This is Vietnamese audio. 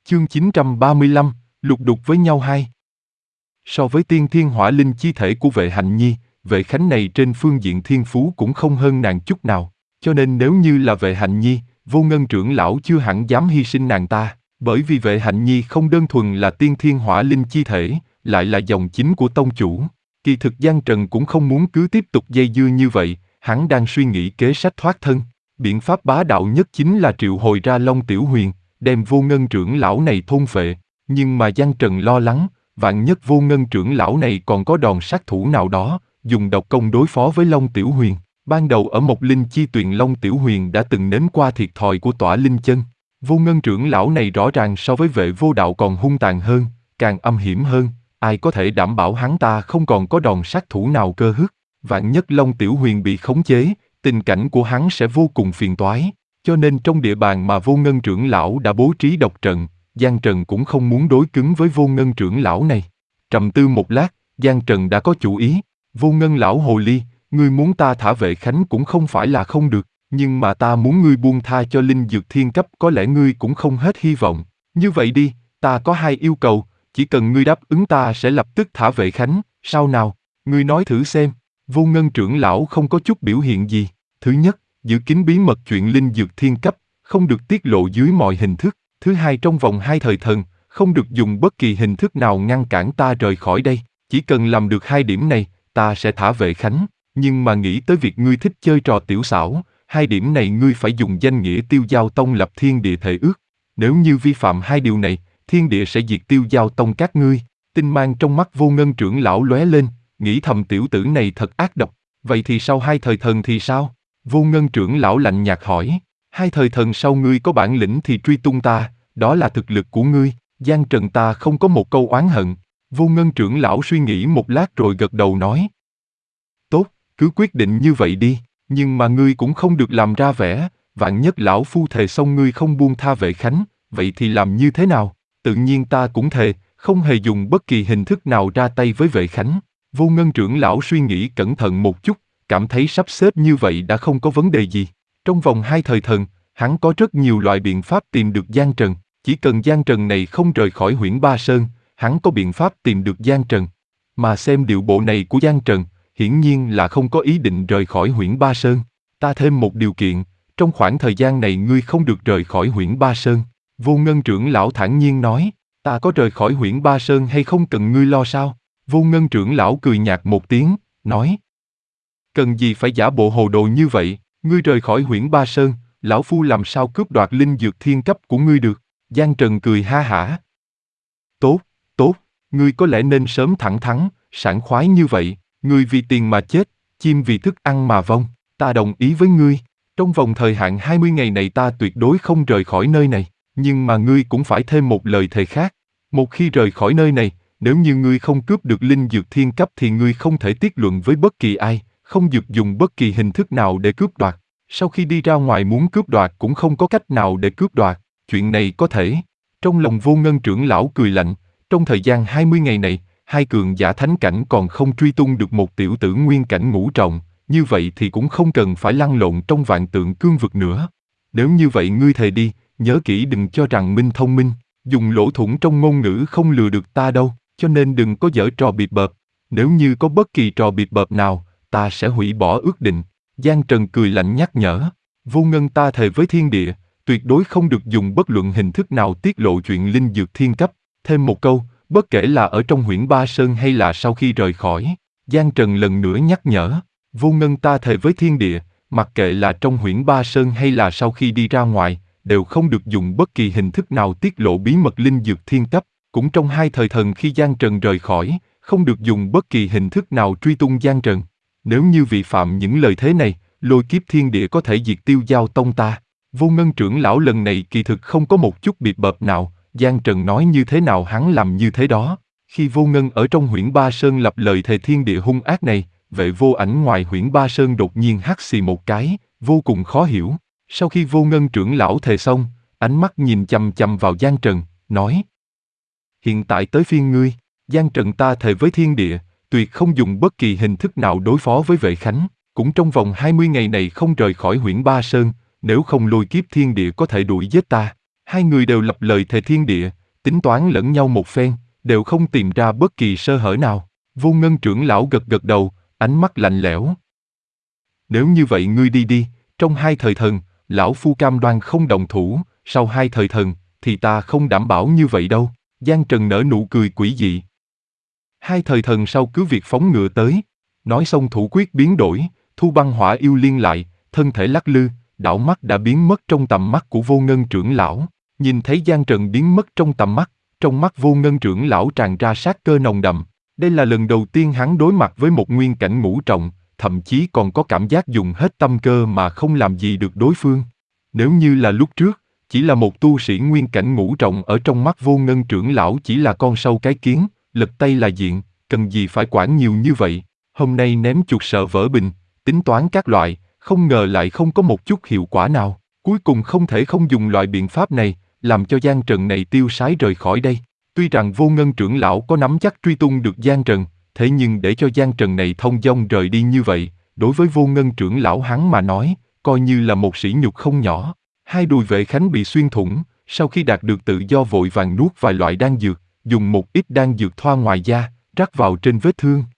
Chương 935, lục đục với nhau hai. So với tiên thiên hỏa linh chi thể của vệ hạnh nhi, vệ khánh này trên phương diện thiên phú cũng không hơn nàng chút nào. Cho nên nếu như là vệ hạnh nhi, Vô Ngân trưởng lão chưa hẳn dám hy sinh nàng ta. Bởi vì vệ hạnh nhi không đơn thuần là tiên thiên hỏa linh chi thể, lại là dòng chính của tông chủ. Kỳ thực Giang Trần cũng không muốn cứ tiếp tục dây dưa như vậy, hắn đang suy nghĩ kế sách thoát thân. Biện pháp bá đạo nhất chính là triệu hồi ra Long Tiểu Huyền, đem Vô Ngân trưởng lão này thôn phệ. Nhưng mà Giang Trần lo lắng, vạn nhất Vô Ngân trưởng lão này còn có đòn sát thủ nào đó, dùng độc công đối phó với Long Tiểu Huyền. Ban đầu ở Mộc Linh Chi Tuyền, Long Tiểu Huyền đã từng nếm qua thiệt thòi của Tỏa Linh Chân. Vô Ngân trưởng lão này rõ ràng so với Vệ Vô Đạo còn hung tàn hơn, càng âm hiểm hơn, ai có thể đảm bảo hắn ta không còn có đòn sát thủ nào cơ hức. Vạn nhất Long Tiểu Huyền bị khống chế, tình cảnh của hắn sẽ vô cùng phiền toái. Cho nên trong địa bàn mà Vô Ngân trưởng lão đã bố trí độc trận, Giang Trần cũng không muốn đối cứng với Vô Ngân trưởng lão này. Trầm tư một lát, Giang Trần đã có chủ ý. Vô Ngân lão hồ ly, ngươi muốn ta thả Vệ Khánh cũng không phải là không được, nhưng mà ta muốn ngươi buông tha cho linh dược thiên cấp, có lẽ ngươi cũng không hết hy vọng. Như vậy đi, ta có hai yêu cầu, chỉ cần ngươi đáp ứng ta sẽ lập tức thả Vệ Khánh, sao nào? Ngươi nói thử xem. Vô Ngân trưởng lão không có chút biểu hiện gì. Thứ nhất, giữ kín bí mật chuyện linh dược thiên cấp, không được tiết lộ dưới mọi hình thức. Thứ hai, trong vòng 2 thời thần, không được dùng bất kỳ hình thức nào ngăn cản ta rời khỏi đây. Chỉ cần làm được 2 điểm này, ta sẽ thả Vệ Khánh. Nhưng mà nghĩ tới việc ngươi thích chơi trò tiểu xảo, 2 điểm này ngươi phải dùng danh nghĩa Tiêu Giao Tông lập thiên địa thể ước. Nếu như vi phạm 2 điều này, thiên địa sẽ diệt Tiêu Giao Tông các ngươi. Tinh mang trong mắt Vô Ngân trưởng lão lóe lên, nghĩ thầm tiểu tử này thật ác độc. Vậy thì sau 2 thời thần thì sao? Vô Ngân trưởng lão lạnh nhạt hỏi. 2 thời thần sau ngươi có bản lĩnh thì truy tung ta, đó là thực lực của ngươi. Giang Trần ta không có một câu oán hận. Vô Ngân trưởng lão suy nghĩ một lát rồi gật đầu nói. Tốt, cứ quyết định như vậy đi, nhưng mà ngươi cũng không được làm ra vẻ, vạn nhất lão phu thề xong ngươi không buông tha Vệ Khánh, vậy thì làm như thế nào? Tự nhiên ta cũng thề, không hề dùng bất kỳ hình thức nào ra tay với Vệ Khánh. Vô Ngân trưởng lão suy nghĩ cẩn thận một chút, cảm thấy sắp xếp như vậy đã không có vấn đề gì. Trong vòng 2 thời thần, hắn có rất nhiều loại biện pháp tìm được Giang Trần. Chỉ cần Giang Trần này không rời khỏi Huyễn Ba Sơn, hắn có biện pháp tìm được Giang Trần. Mà xem điệu bộ này của Giang Trần, hiển nhiên là không có ý định rời khỏi Huyễn Ba Sơn. Ta thêm một điều kiện, trong khoảng thời gian này ngươi không được rời khỏi Huyễn Ba Sơn. Vô Ngân trưởng lão thản nhiên nói, ta có rời khỏi Huyễn Ba Sơn hay không cần ngươi lo sao? Vô Ngân trưởng lão cười nhạt một tiếng, nói. Cần gì phải giả bộ hồ đồ như vậy, ngươi rời khỏi Huyễn Ba Sơn, lão phu làm sao cướp đoạt linh dược thiên cấp của ngươi được? Giang Trần cười ha hả. Tốt, tốt, ngươi có lẽ nên sớm thẳng thắn, sảng khoái như vậy, ngươi vì tiền mà chết, chim vì thức ăn mà vong, ta đồng ý với ngươi. Trong vòng thời hạn 20 ngày này ta tuyệt đối không rời khỏi nơi này, nhưng mà ngươi cũng phải thêm một lời thề khác. Một khi rời khỏi nơi này, nếu như ngươi không cướp được linh dược thiên cấp thì ngươi không thể tiết luận với bất kỳ ai, không được dùng bất kỳ hình thức nào để cướp đoạt. Sau khi đi ra ngoài muốn cướp đoạt cũng không có cách nào để cướp đoạt, chuyện này có thể. Trong lòng Vô Ngân trưởng lão cười lạnh, trong thời gian 20 ngày này, 2 cường giả thánh cảnh còn không truy tung được một tiểu tử nguyên cảnh ngũ trọng, như vậy thì cũng không cần phải lăn lộn trong vạn tượng cương vực nữa. Nếu như vậy ngươi thề đi, nhớ kỹ đừng cho rằng Minh thông minh, dùng lỗ thủng trong ngôn ngữ không lừa được ta đâu, cho nên đừng có giở trò bịp bợp. Nếu như có bất kỳ trò bịp bợp nào, ta sẽ hủy bỏ ước định. Giang Trần cười lạnh nhắc nhở, Vô Ngân ta thề với thiên địa, tuyệt đối không được dùng bất luận hình thức nào tiết lộ chuyện linh dược thiên cấp. Thêm một câu, bất kể là ở trong Huyễn Ba Sơn hay là sau khi rời khỏi. Giang Trần lần nữa nhắc nhở, Vô Ngân ta thề với thiên địa, mặc kệ là trong Huyễn Ba Sơn hay là sau khi đi ra ngoài, đều không được dùng bất kỳ hình thức nào tiết lộ bí mật linh dược thiên cấp. Cũng trong 2 thời thần khi Giang Trần rời khỏi, không được dùng bất kỳ hình thức nào truy tung Giang Trần. Nếu như vi phạm những lời thế này, lôi kiếp thiên địa có thể diệt Tiêu Giao Tông ta. Vô Ngân trưởng lão lần này kỳ thực không có một chút bịp bợp nào, Giang Trần nói như thế nào hắn làm như thế đó. Khi Vô Ngân ở trong Huyễn Ba Sơn lập lời thề thiên địa hung ác này, Vệ Vô Ảnh ngoài Huyễn Ba Sơn đột nhiên hắt xì một cái, vô cùng khó hiểu. Sau khi Vô Ngân trưởng lão thề xong, ánh mắt nhìn chằm chằm vào Giang Trần, nói. Hiện tại tới phiên ngươi, Giang Trần ta thề với thiên địa, tuyệt không dùng bất kỳ hình thức nào đối phó với Vệ Khánh, cũng trong vòng 20 ngày này không rời khỏi Huyễn Ba Sơn, nếu không lôi kiếp thiên địa có thể đuổi giết ta. Hai người đều lập lời thề thiên địa, tính toán lẫn nhau một phen, đều không tìm ra bất kỳ sơ hở nào. Vô Ngân trưởng lão gật gật đầu, ánh mắt lạnh lẽo. Nếu như vậy ngươi đi đi, trong 2 thời thần, lão phu cam đoan không động thủ, sau 2 thời thần, thì ta không đảm bảo như vậy đâu. Giang Trần nở nụ cười quỷ dị. 2 thời thần sau cứ việc phóng ngựa tới. Nói xong thủ quyết biến đổi, thu băng hỏa yêu liên lại, thân thể lắc lư, đảo mắt đã biến mất trong tầm mắt của Vô Ngân trưởng lão. Nhìn thấy Giang Trần biến mất trong tầm mắt, trong mắt Vô Ngân trưởng lão tràn ra sát cơ nồng đậm. Đây là lần đầu tiên hắn đối mặt với một nguyên cảnh ngũ trọng, thậm chí còn có cảm giác dùng hết tâm cơ mà không làm gì được đối phương. Nếu như là lúc trước, chỉ là một tu sĩ nguyên cảnh ngũ trọng ở trong mắt Vô Ngân trưởng lão chỉ là con sâu cái kiến, lật tay là diện, cần gì phải quản nhiều như vậy. Hôm nay ném chuột sợ vỡ bình, tính toán các loại, không ngờ lại không có một chút hiệu quả nào. Cuối cùng không thể không dùng loại biện pháp này, làm cho Giang Trần này tiêu sái rời khỏi đây. Tuy rằng Vô Ngân trưởng lão có nắm chắc truy tung được Giang Trần, thế nhưng để cho Giang Trần này thông dong rời đi như vậy, đối với Vô Ngân trưởng lão hắn mà nói, coi như là một sỉ nhục không nhỏ. Hai đùi Vệ Khánh bị xuyên thủng, sau khi đạt được tự do vội vàng nuốt vài loại đan dược, dùng một ít đan dược thoa ngoài da, rắc vào trên vết thương.